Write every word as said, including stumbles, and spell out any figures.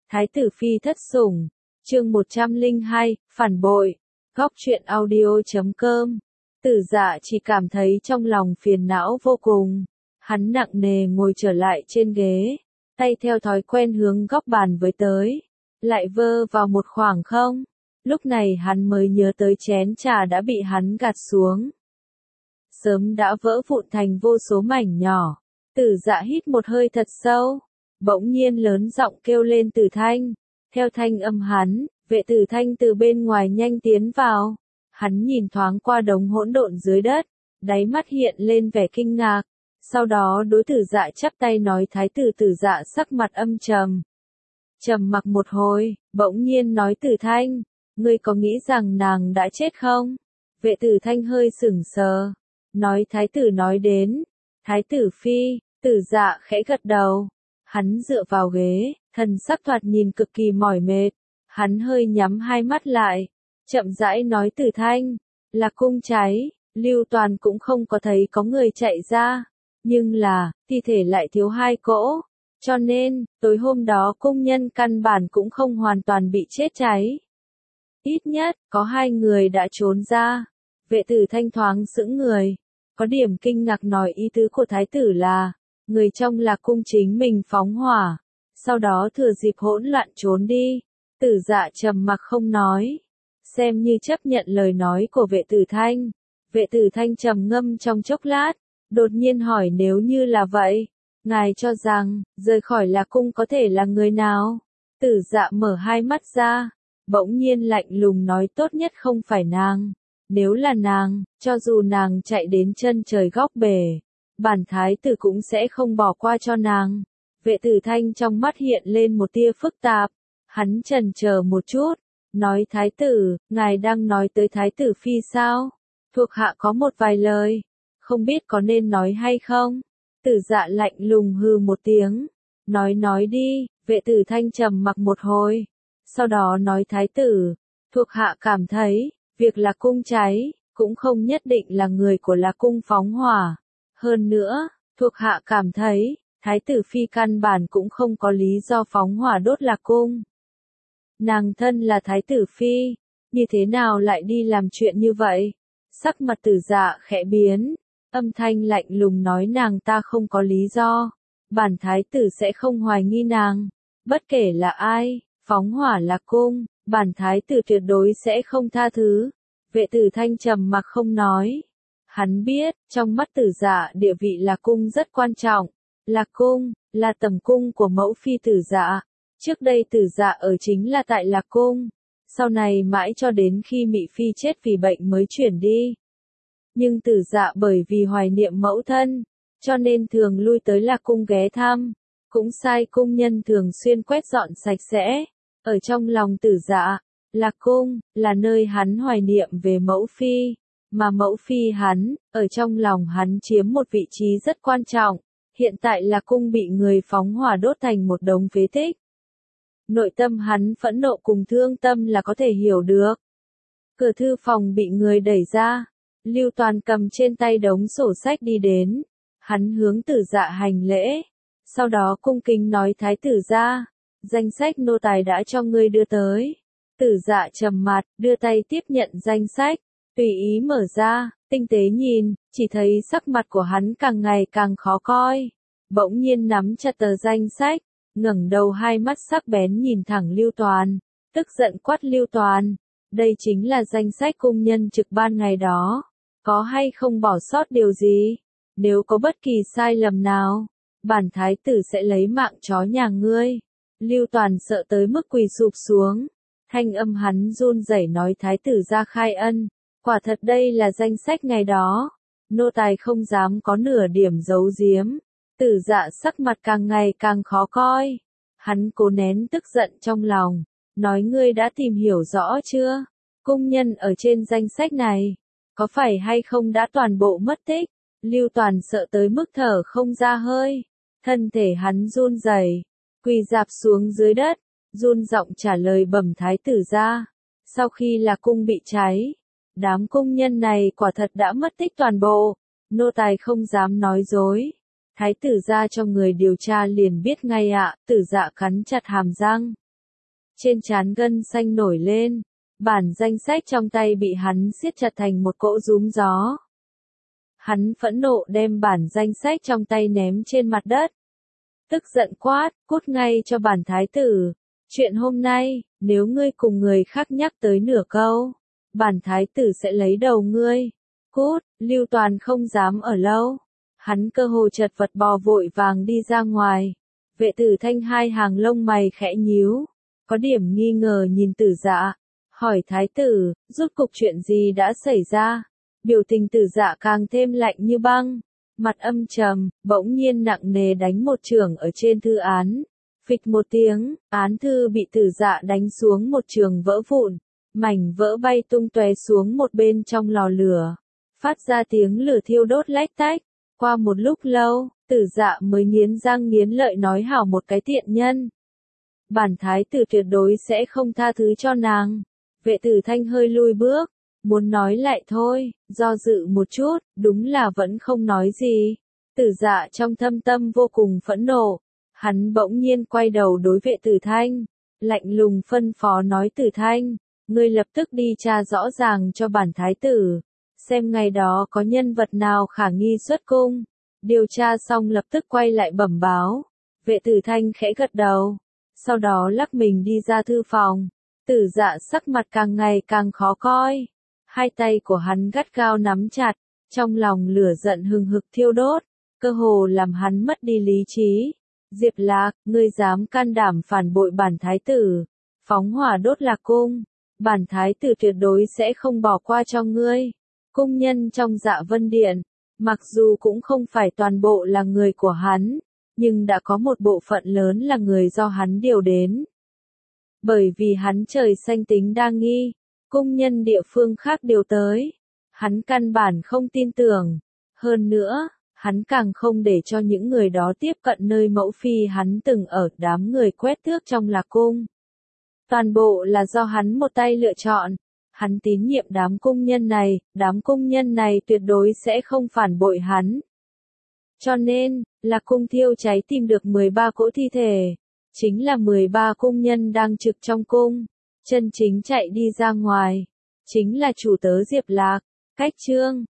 Thái tử phi thất sủng, chương một trăm lẻ hai, phản bội, góc truyện audio chấm com. Tử Dạ chỉ cảm thấy trong lòng phiền não vô cùng, hắn nặng nề ngồi trở lại trên ghế, tay theo thói quen hướng góc bàn với tới, lại vơ vào một khoảng không. Lúc này hắn mới nhớ tới chén trà đã bị hắn gạt xuống, sớm đã vỡ vụn thành vô số mảnh nhỏ. Tử Dạ hít một hơi thật sâu, bỗng nhiên lớn giọng kêu lên Tử Thanh. Theo thanh âm hắn, Vệ Tử Thanh từ bên ngoài nhanh tiến vào. Hắn nhìn thoáng qua đống hỗn độn dưới đất, đáy mắt hiện lên vẻ kinh ngạc. Sau đó đối Tử Dạ chắp tay nói: Thái tử. Tử Dạ sắc mặt âm trầm, trầm mặc một hồi, bỗng nhiên nói: Tử Thanh, ngươi có nghĩ rằng nàng đã chết không? Vệ Tử Thanh hơi sững sờ, nói: Thái tử nói đến Thái tử phi. Tử Dạ khẽ gật đầu, hắn dựa vào ghế, thần sắc thoạt nhìn cực kỳ mỏi mệt. Hắn hơi nhắm hai mắt lại, chậm rãi nói: Tử Thanh, là cung cháy, Lưu Toàn cũng không có thấy có người chạy ra, nhưng là, thi thể lại thiếu hai cỗ, cho nên, tối hôm đó cung nhân căn bản cũng không hoàn toàn bị chết cháy. Ít nhất, có hai người đã trốn ra. Vệ Tử Thanh thoáng sững người, có điểm kinh ngạc nói: ý tứ của thái tử là, người trong Lạc cung chính mình phóng hỏa, sau đó thừa dịp hỗn loạn trốn đi. Tử Dạ trầm mặc không nói, xem như chấp nhận lời nói của Vệ Tử Thanh. Vệ Tử Thanh trầm ngâm trong chốc lát, đột nhiên hỏi: nếu như là vậy, ngài cho rằng, rời khỏi Lạc cung có thể là người nào? Tử Dạ mở hai mắt ra, bỗng nhiên lạnh lùng nói: tốt nhất không phải nàng. Nếu là nàng, cho dù nàng chạy đến chân trời góc bể, bản thái tử cũng sẽ không bỏ qua cho nàng. Vệ Tử Thanh trong mắt hiện lên một tia phức tạp, hắn chần chờ một chút, nói: Thái tử, ngài đang nói tới thái tử phi sao? Thuộc hạ có một vài lời, không biết có nên nói hay không? Tử Dạ lạnh lùng hừ một tiếng, nói: nói đi. Vệ Tử Thanh trầm mặc một hồi, sau đó nói: Thái tử, thuộc hạ cảm thấy, việc Lạc cung cháy, cũng không nhất định là người của Lạc cung phóng hỏa. Hơn nữa, thuộc hạ cảm thấy, thái tử phi căn bản cũng không có lý do phóng hỏa đốt Lạc cung. Nàng thân là thái tử phi, như thế nào lại đi làm chuyện như vậy? Sắc mặt Tử Dạ khẽ biến, âm thanh lạnh lùng nói: nàng ta không có lý do, bản thái tử sẽ không hoài nghi nàng. Bất kể là ai, phóng hỏa Lạc cung, bản thái tử tuyệt đối sẽ không tha thứ. Vệ Tử Thanh trầm mặc không nói. Hắn biết, trong mắt Tử Dạ địa vị Lạc cung rất quan trọng. Lạc cung, là tầm cung của mẫu phi Tử Dạ. Trước đây Tử Dạ ở chính là tại Lạc cung. Sau này mãi cho đến khi Mị Phi chết vì bệnh mới chuyển đi. Nhưng Tử Dạ bởi vì hoài niệm mẫu thân, cho nên thường lui tới Lạc cung ghé thăm. Cũng sai cung nhân thường xuyên quét dọn sạch sẽ. Ở trong lòng Tử Dạ, Lạc cung, là nơi hắn hoài niệm về mẫu phi. Mà mẫu phi hắn, ở trong lòng hắn chiếm một vị trí rất quan trọng. Hiện tại Lạc cung bị người phóng hỏa đốt thành một đống phế tích. Nội tâm hắn phẫn nộ cùng thương tâm là có thể hiểu được. Cửa thư phòng bị người đẩy ra. Lưu Toàn cầm trên tay đống sổ sách đi đến. Hắn hướng Tử Dạ hành lễ. Sau đó cung kính nói: Thái tử gia, danh sách nô tài đã cho ngươi đưa tới. Tử Dạ trầm mặt, đưa tay tiếp nhận danh sách, tùy ý mở ra, tinh tế nhìn, chỉ thấy sắc mặt của hắn càng ngày càng khó coi. Bỗng nhiên nắm chặt tờ danh sách, ngẩng đầu hai mắt sắc bén nhìn thẳng Lưu Toàn, tức giận quát: Lưu Toàn, đây chính là danh sách cung nhân trực ban ngày đó, có hay không bỏ sót điều gì? Nếu có bất kỳ sai lầm nào, bản thái tử sẽ lấy mạng chó nhà ngươi. Lưu Toàn sợ tới mức quỳ sụp xuống, thanh âm hắn run rẩy nói: Thái tử gia khai ân, quả thật đây là danh sách ngày đó, nô tài không dám có nửa điểm giấu giếm. Tử Dạ sắc mặt càng ngày càng khó coi, hắn cố nén tức giận trong lòng, nói: ngươi đã tìm hiểu rõ chưa? Cung nhân ở trên danh sách này, có phải hay không đã toàn bộ mất tích? Lưu Toàn sợ tới mức thở không ra hơi, thân thể hắn run rẩy, quỳ rạp xuống dưới đất, run giọng trả lời: bẩm thái tử gia, sau khi Lạc cung bị cháy, đám cung nhân này quả thật đã mất tích toàn bộ, nô tài không dám nói dối. Thái tử gia cho người điều tra liền biết ngay ạ. Tử Dạ cắn chặt hàm răng, trên trán gân xanh nổi lên, bản danh sách trong tay bị hắn siết chặt thành một cỗ rúm gió. Hắn phẫn nộ đem bản danh sách trong tay ném trên mặt đất. Tức giận quát, cút ngay cho bản thái tử. Chuyện hôm nay, nếu ngươi cùng người khác nhắc tới nửa câu, bản thái tử sẽ lấy đầu ngươi. Cút, Lưu Toàn không dám ở lâu. Hắn cơ hồ chật vật bò vội vàng đi ra ngoài. Vệ Tử Thanh hai hàng lông mày khẽ nhíu, có điểm nghi ngờ nhìn Tử Dạ, hỏi thái tử, rốt cục chuyện gì đã xảy ra? Biểu tình Tử Dạ càng thêm lạnh như băng, mặt âm trầm, bỗng nhiên nặng nề đánh một chưởng ở trên thư án. Phịch một tiếng, án thư bị Tử Dạ đánh xuống một trường vỡ vụn, mảnh vỡ bay tung tóe xuống một bên trong lò lửa, phát ra tiếng lửa thiêu đốt lách tách. Qua một lúc lâu, Tử Dạ mới nghiến răng nghiến lợi nói hảo một cái tiện nhân. Bản thái tử tuyệt đối sẽ không tha thứ cho nàng. Vệ Tử Thanh hơi lùi bước, muốn nói lại thôi, do dự một chút, đúng là vẫn không nói gì. Tử Dạ trong thâm tâm vô cùng phẫn nộ, hắn bỗng nhiên quay đầu đối Vệ Tử Thanh, lạnh lùng phân phó nói Tử Thanh, ngươi lập tức đi tra rõ ràng cho bản thái tử, xem ngày đó có nhân vật nào khả nghi xuất cung. Điều tra xong lập tức quay lại bẩm báo. Vệ Tử Thanh khẽ gật đầu, sau đó lắc mình đi ra thư phòng. Tử Dạ sắc mặt càng ngày càng khó coi, hai tay của hắn gắt gao nắm chặt, trong lòng lửa giận hừng hực thiêu đốt, cơ hồ làm hắn mất đi lý trí. Diệp Lạc, ngươi dám can đảm phản bội bản thái tử, phóng hỏa đốt Lạc cung, bản thái tử tuyệt đối sẽ không bỏ qua cho ngươi. Cung nhân trong Dạ Vân Điện, mặc dù cũng không phải toàn bộ là người của hắn, nhưng đã có một bộ phận lớn là người do hắn điều đến. Bởi vì hắn trời xanh tính đa nghi, cung nhân địa phương khác đều tới. Hắn căn bản không tin tưởng. Hơn nữa, hắn càng không để cho những người đó tiếp cận nơi mẫu phi hắn từng ở, đám người quét tước trong Lạc cung. Toàn bộ là do hắn một tay lựa chọn. Hắn tín nhiệm đám cung nhân này, đám cung nhân này tuyệt đối sẽ không phản bội hắn. Cho nên, Lạc cung thiêu cháy tìm được mười ba cỗ thi thể. Chính là mười ba cung nhân đang trực trong cung. Chân chính chạy đi ra ngoài. Chính là chủ tớ Diệp Lạc. Cách chương